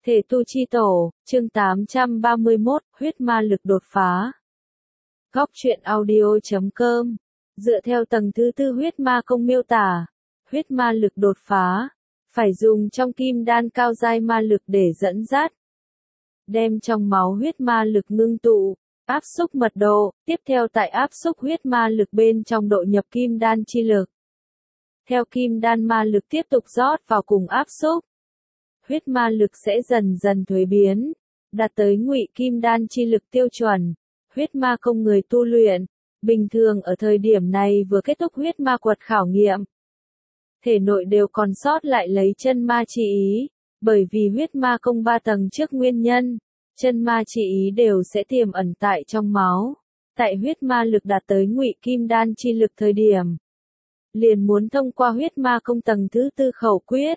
Thể tu chi tổ, chương 831, huyết ma lực đột phá. Góc truyện audio.com. Dựa theo tầng thứ tư huyết ma công miêu tả, huyết ma lực đột phá, phải dùng trong kim đan cao giai ma lực để dẫn dắt. Đem trong máu huyết ma lực ngưng tụ, áp xúc mật độ, tiếp theo tại áp xúc huyết ma lực bên trong độ nhập kim đan chi lực. Theo kim đan ma lực tiếp tục rót vào cùng áp xúc, huyết ma lực sẽ dần dần thuế biến, đạt tới ngụy kim đan chi lực tiêu chuẩn. Huyết ma công người tu luyện, bình thường ở thời điểm này vừa kết thúc huyết ma quật khảo nghiệm. Thể nội đều còn sót lại lấy chân ma chi ý, bởi vì huyết ma công 3 tầng trước nguyên nhân, chân ma chi ý đều sẽ tiềm ẩn tại trong máu. Tại huyết ma lực đạt tới ngụy kim đan chi lực thời điểm, liền muốn thông qua huyết ma công tầng thứ tư khẩu quyết,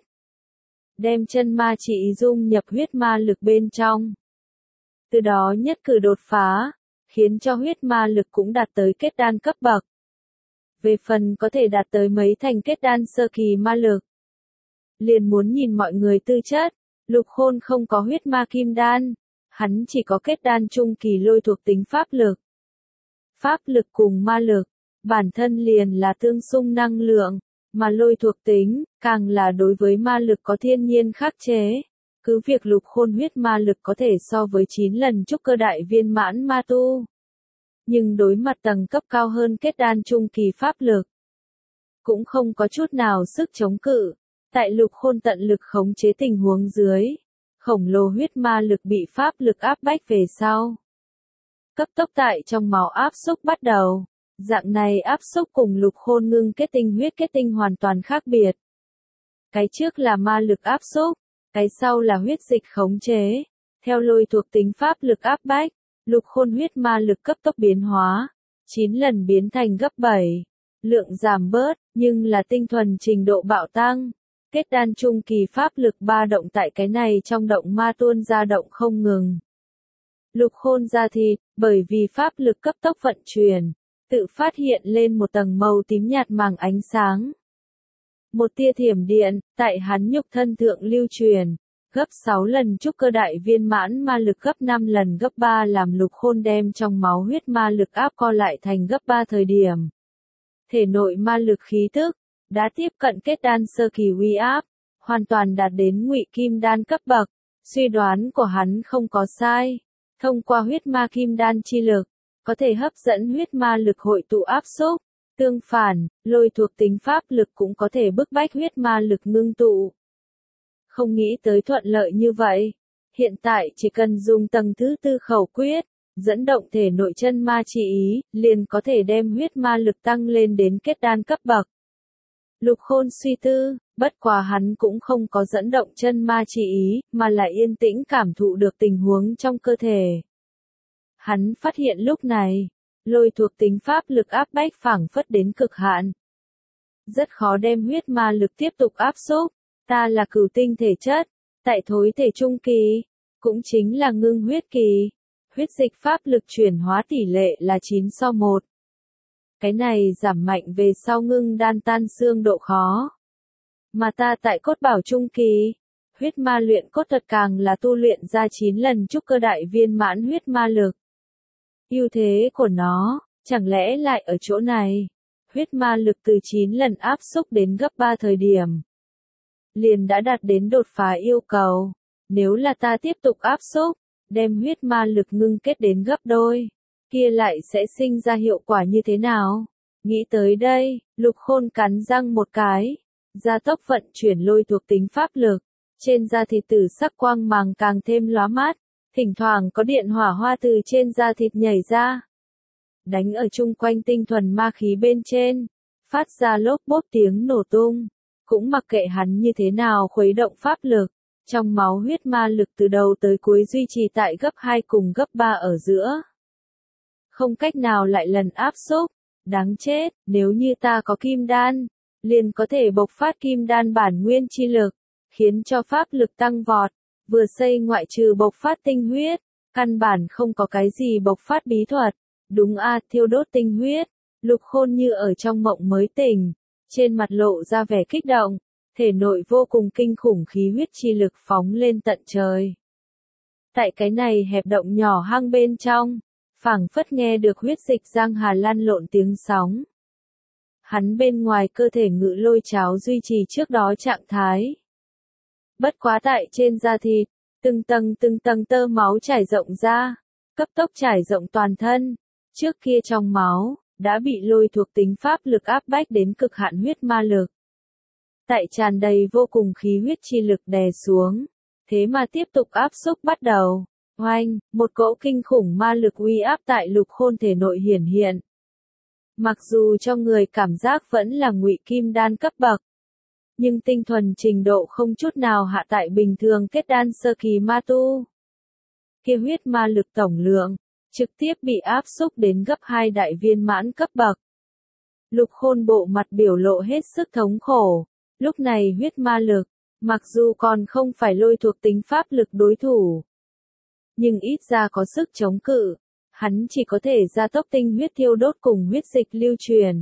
đem chân ma chi ý dung nhập huyết ma lực bên trong. Từ đó nhất cử đột phá, khiến cho huyết ma lực cũng đạt tới kết đan cấp bậc. Về phần có thể đạt tới mấy thành kết đan sơ kỳ ma lực, liền muốn nhìn mọi người tư chất. Lục Khôn không có huyết ma kim đan, hắn chỉ có kết đan trung kỳ lôi thuộc tính pháp lực. Pháp lực cùng ma lực, bản thân liền là tương xung năng lượng, mà lôi thuộc tính, càng là đối với ma lực có thiên nhiên khắc chế. Cứ việc Lục Khôn huyết ma lực có thể so với 9 lần trúc cơ đại viên mãn ma tu, nhưng đối mặt tầng cấp cao hơn kết đan trung kỳ pháp lực, cũng không có chút nào sức chống cự. Tại Lục Khôn tận lực khống chế tình huống dưới, khổng lồ huyết ma lực bị pháp lực áp bách về sau. Cấp tốc tại trong máu áp xúc bắt đầu. Dạng này áp xúc cùng Lục Khôn ngưng kết tinh huyết kết tinh hoàn toàn khác biệt. Cái trước là ma lực áp xúc, cái sau là huyết dịch khống chế. Theo lôi thuộc tính pháp lực áp bách, Lục Khôn huyết ma lực cấp tốc biến hóa, 9 lần biến thành gấp 7. Lượng giảm bớt, nhưng là tinh thuần trình độ bạo tăng. Kết đan trung kỳ pháp lực ba động tại cái này trong động ma tuôn ra động không ngừng. Lục Khôn ra thịt, bởi vì pháp lực cấp tốc vận chuyển, tự phát hiện lên một tầng màu tím nhạt màng ánh sáng. Một tia thiểm điện, tại hắn nhục thân thượng lưu truyền, gấp 6 lần trúc cơ đại viên mãn ma lực gấp 5 lần gấp 3 làm Lục Khôn đem trong máu huyết ma lực áp co lại thành gấp 3 thời điểm. Thể nội ma lực khí tức, đã tiếp cận kết đan sơ kỳ uy áp, hoàn toàn đạt đến ngụy kim đan cấp bậc. Suy đoán của hắn không có sai, thông qua huyết ma kim đan chi lực, có thể hấp dẫn huyết ma lực hội tụ áp xúc. Tương phản, lôi thuộc tính pháp lực cũng có thể bức bách huyết ma lực ngưng tụ. Không nghĩ tới thuận lợi như vậy. Hiện tại chỉ cần dùng tầng thứ tư khẩu quyết, dẫn động thể nội chân ma chi ý, liền có thể đem huyết ma lực tăng lên đến kết đan cấp bậc. Lục Khôn suy tư, bất quá hắn cũng không có dẫn động chân ma chi ý, mà lại yên tĩnh cảm thụ được tình huống trong cơ thể. Hắn phát hiện lúc này, lôi thuộc tính pháp lực áp bách phảng phất đến cực hạn. Rất khó đem huyết ma lực tiếp tục áp xúc. Ta là cửu tinh thể chất, tại thối thể trung kỳ, cũng chính là ngưng huyết kỳ. Huyết dịch pháp lực chuyển hóa tỷ lệ là 9:1. Cái này giảm mạnh về sau ngưng đan tan xương độ khó. Mà ta tại cốt bảo trung kỳ, huyết ma luyện cốt thuật càng là tu luyện ra 9 lần trúc cơ đại viên mãn huyết ma lực. Ưu thế của nó, chẳng lẽ lại ở chỗ này? Huyết ma lực từ 9 lần áp xúc đến gấp 3 thời điểm, liền đã đạt đến đột phá yêu cầu. Nếu là ta tiếp tục áp xúc, đem huyết ma lực ngưng kết đến gấp đôi, kia lại sẽ sinh ra hiệu quả như thế nào? Nghĩ tới đây, Lục Khôn cắn răng một cái, gia tốc vận chuyển lôi thuộc tính pháp lực, trên da thịt tử sắc quang màng càng thêm lóa mắt, thỉnh thoảng có điện hỏa hoa từ trên da thịt nhảy ra, đánh ở chung quanh tinh thuần ma khí bên trên, phát ra lốp bốp tiếng nổ tung. Cũng mặc kệ hắn như thế nào khuấy động pháp lực, trong máu huyết ma lực từ đầu tới cuối duy trì tại gấp 2 cùng gấp 3 ở giữa. Không cách nào lại lần áp xúc, đáng chết, nếu như ta có kim đan, liền có thể bộc phát kim đan bản nguyên chi lực, khiến cho pháp lực tăng vọt, vừa xây ngoại trừ bộc phát tinh huyết, căn bản không có cái gì bộc phát bí thuật. Đúng a, thiêu đốt tinh huyết. Lục Khôn như ở trong mộng mới tỉnh, trên mặt lộ ra vẻ kích động. thể nội vô cùng kinh khủng khí huyết chi lực phóng lên tận trời. Tại cái này hẹp động nhỏ hang bên trong, phảng phất nghe được huyết dịch giang hà lan lộn tiếng sóng. Hắn bên ngoài cơ thể ngự lôi cháo duy trì trước đó trạng thái. Bất quá tại trên da thịt, từng tầng tơ máu trải rộng ra, cấp tốc trải rộng toàn thân. Trước kia trong máu, đã bị lôi thuộc tính pháp lực áp bách đến cực hạn huyết ma lực. Tại tràn đầy vô cùng khí huyết chi lực đè xuống, thế mà tiếp tục áp xúc bắt đầu. Oanh, một cỗ kinh khủng ma lực uy áp tại Lục Khôn thể nội hiển hiện. Mặc dù cho người cảm giác vẫn là ngụy kim đan cấp bậc, nhưng tinh thuần trình độ không chút nào hạ tại bình thường kết đan sơ kỳ ma tu. Kia huyết ma lực tổng lượng, trực tiếp bị áp xúc đến gấp 2 đại viên mãn cấp bậc. Lục Khôn bộ mặt biểu lộ hết sức thống khổ, lúc này huyết ma lực, mặc dù còn không phải lôi thuộc tính pháp lực đối thủ, nhưng ít ra có sức chống cự, hắn chỉ có thể gia tốc tinh huyết thiêu đốt cùng huyết dịch lưu truyền.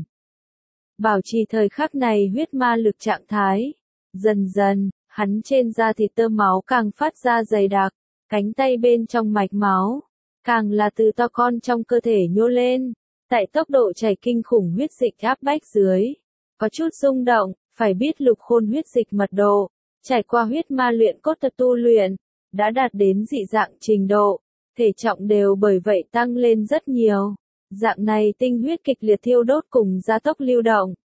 Bảo trì thời khắc này huyết ma lực trạng thái. Dần dần, hắn trên da thịt tơ máu càng phát ra dày đặc, cánh tay bên trong mạch máu, càng là từ to con trong cơ thể nhô lên, tại tốc độ chảy kinh khủng huyết dịch áp bách dưới. Có chút rung động, phải biết Lục Khôn huyết dịch mật độ, trải qua huyết ma luyện cốt thật tu luyện, đã đạt đến dị dạng trình độ, thể trọng đều bởi vậy tăng lên rất nhiều. Dạng này tinh huyết kịch liệt thiêu đốt cùng gia tốc lưu động,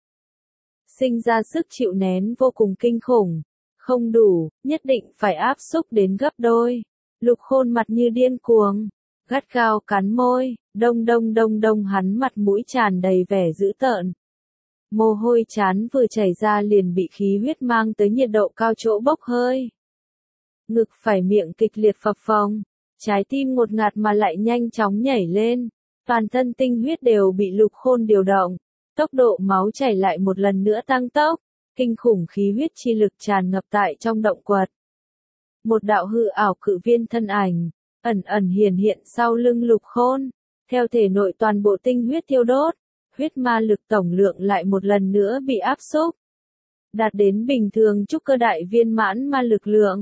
sinh ra sức chịu nén vô cùng kinh khủng, không đủ, nhất định phải áp xúc đến gấp đôi. Lục Khôn mặt như điên cuồng, gắt gao cắn môi, đông hắn mặt mũi tràn đầy vẻ dữ tợn. Mồ hôi chán vừa chảy ra liền bị khí huyết mang tới nhiệt độ cao chỗ bốc hơi. Ngực phải miệng kịch liệt phập phồng, trái tim ngột ngạt mà lại nhanh chóng nhảy lên. Toàn thân tinh huyết đều bị Lục Khôn điều động, tốc độ máu chảy lại một lần nữa tăng tốc, kinh khủng khí huyết chi lực tràn ngập tại trong động quật. Một đạo hư ảo cự viên thân ảnh, ẩn hiển hiện sau lưng Lục Khôn, theo thể nội toàn bộ tinh huyết thiêu đốt, huyết ma lực tổng lượng lại một lần nữa bị áp xúc, đạt đến bình thường trúc cơ đại viên mãn ma lực lượng.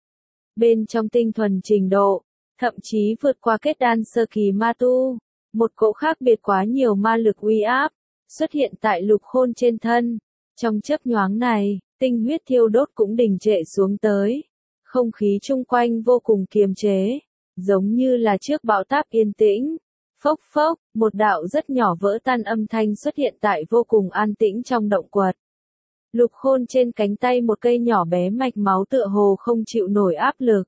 Bên trong tinh thuần trình độ, thậm chí vượt qua kết đan sơ kỳ ma tu. Một cỗ khác biệt quá nhiều ma lực uy áp, xuất hiện tại Lục Khôn trên thân. Trong chớp nhoáng này, tinh huyết thiêu đốt cũng đình trệ xuống tới. Không khí chung quanh vô cùng kiềm chế, giống như là trước bão táp yên tĩnh. Phốc phốc, một đạo rất nhỏ vỡ tan âm thanh xuất hiện tại vô cùng an tĩnh trong động quật. Lục Khôn trên cánh tay một cây nhỏ bé mạch máu tựa hồ không chịu nổi áp lực,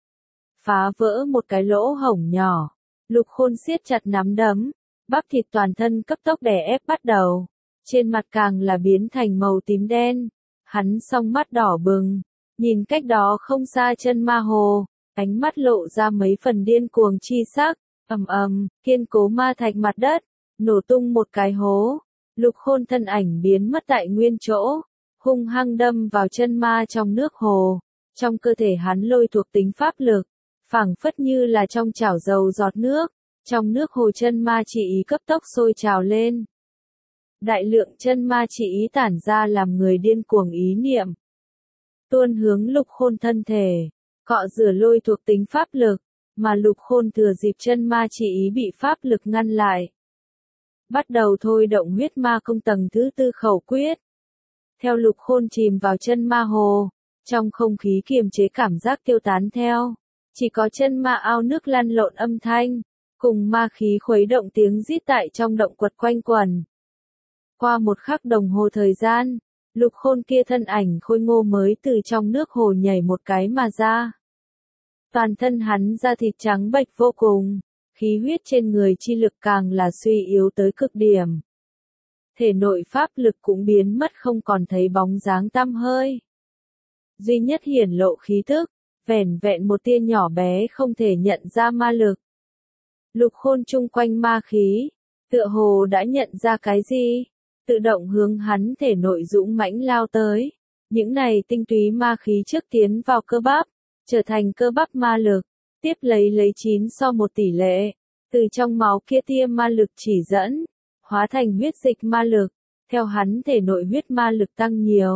phá vỡ một cái lỗ hổng nhỏ. Lục Khôn siết chặt nắm đấm, bắp thịt toàn thân cấp tốc đè ép bắt đầu, trên mặt càng là biến thành màu tím đen. Hắn song mắt đỏ bừng, nhìn cách đó không xa chân ma hồ, ánh mắt lộ ra mấy phần điên cuồng chi sắc. Kiên cố ma thạch mặt đất, nổ tung một cái hố. Lục Khôn thân ảnh biến mất tại nguyên chỗ, hung hăng đâm vào chân ma trong nước hồ. Trong cơ thể hắn lôi thuộc tính pháp lực, phảng phất như là trong chảo dầu giọt nước, trong nước hồ chân ma chỉ ý cấp tốc sôi trào lên. Đại lượng chân ma chỉ ý tản ra làm người điên cuồng ý niệm, tuôn hướng Lục Khôn thân thể, cọ rửa lôi thuộc tính pháp lực, mà Lục Khôn thừa dịp chân ma chỉ ý bị pháp lực ngăn lại, bắt đầu thôi động huyết ma công tầng thứ 4 khẩu quyết. Theo Lục Khôn chìm vào chân ma hồ, trong không khí kiềm chế cảm giác tiêu tán theo. Chỉ có chân ma ao nước lăn lộn âm thanh, cùng ma khí khuấy động tiếng rít tại trong động quật quanh quẩn. Qua một khắc đồng hồ thời gian, Lục Khôn kia thân ảnh khôi ngô mới từ trong nước hồ nhảy một cái mà ra. Toàn thân hắn da thịt trắng bệch vô cùng, khí huyết trên người chi lực càng là suy yếu tới cực điểm. Thể nội pháp lực cũng biến mất không còn thấy bóng dáng tăm hơi. Duy nhất hiển lộ khí tức, vẻn vẹn một tia nhỏ bé không thể nhận ra ma lực. Lục Khôn chung quanh ma khí, tựa hồ đã nhận ra cái gì, tự động hướng hắn thể nội dũng mãnh lao tới. Những này tinh túy ma khí trước tiến vào cơ bắp, trở thành cơ bắp ma lực, tiếp lấy 9:1 tỷ lệ, từ trong máu kia tia ma lực chỉ dẫn, hóa thành huyết dịch ma lực, theo hắn thể nội huyết ma lực tăng nhiều,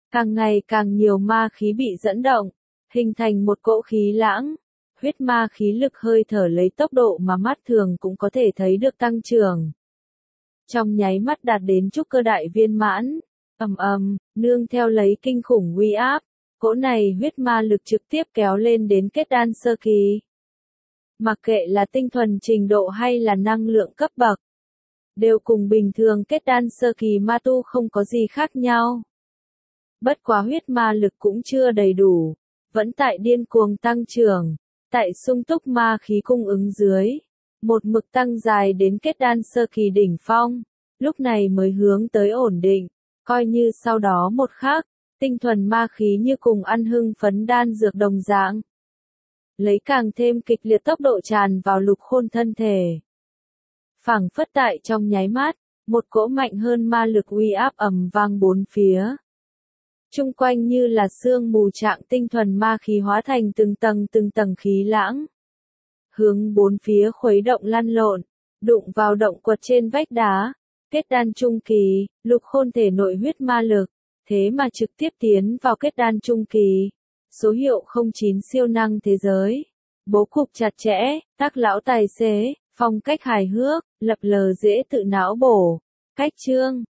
Càng ngày càng nhiều ma khí bị dẫn động, hình thành một cỗ khí lãng. Huyết ma khí lực hơi thở lấy tốc độ mà mắt thường cũng có thể thấy được tăng trưởng. Trong nháy mắt đạt đến trúc cơ đại viên mãn, nương theo lấy kinh khủng uy áp, cỗ này huyết ma lực trực tiếp kéo lên đến kết đan sơ kỳ. Mặc kệ là tinh thuần trình độ hay là năng lượng cấp bậc, đều cùng bình thường kết đan sơ kỳ ma tu không có gì khác nhau. Bất quá huyết ma lực cũng chưa đầy đủ, vẫn tại điên cuồng tăng trưởng, tại sung túc ma khí cung ứng dưới, một mực tăng dài đến kết đan sơ kỳ đỉnh phong, lúc này mới hướng tới ổn định, coi như sau đó một khắc, tinh thuần ma khí như cùng ăn hưng phấn đan dược đồng dạng. Lấy càng thêm kịch liệt tốc độ tràn vào Lục Khôn thân thể. Phảng phất tại trong nháy mắt, một cỗ mạnh hơn ma lực uy áp vang bốn phía. Trung quanh như là sương mù trạng tinh thuần ma khí hóa thành từng tầng khí lãng. Hướng bốn phía khuấy động lăn lộn, đụng vào động quật trên vách đá. Kết đan trung kỳ, Lục Khôn thể nội huyết ma lực, thế mà trực tiếp tiến vào kết đan trung kỳ. Số hiệu 09 siêu năng thế giới. Bố cục chặt chẽ, tác lão tài xế, phong cách hài hước, lập lờ dễ tự não bổ. Cách chương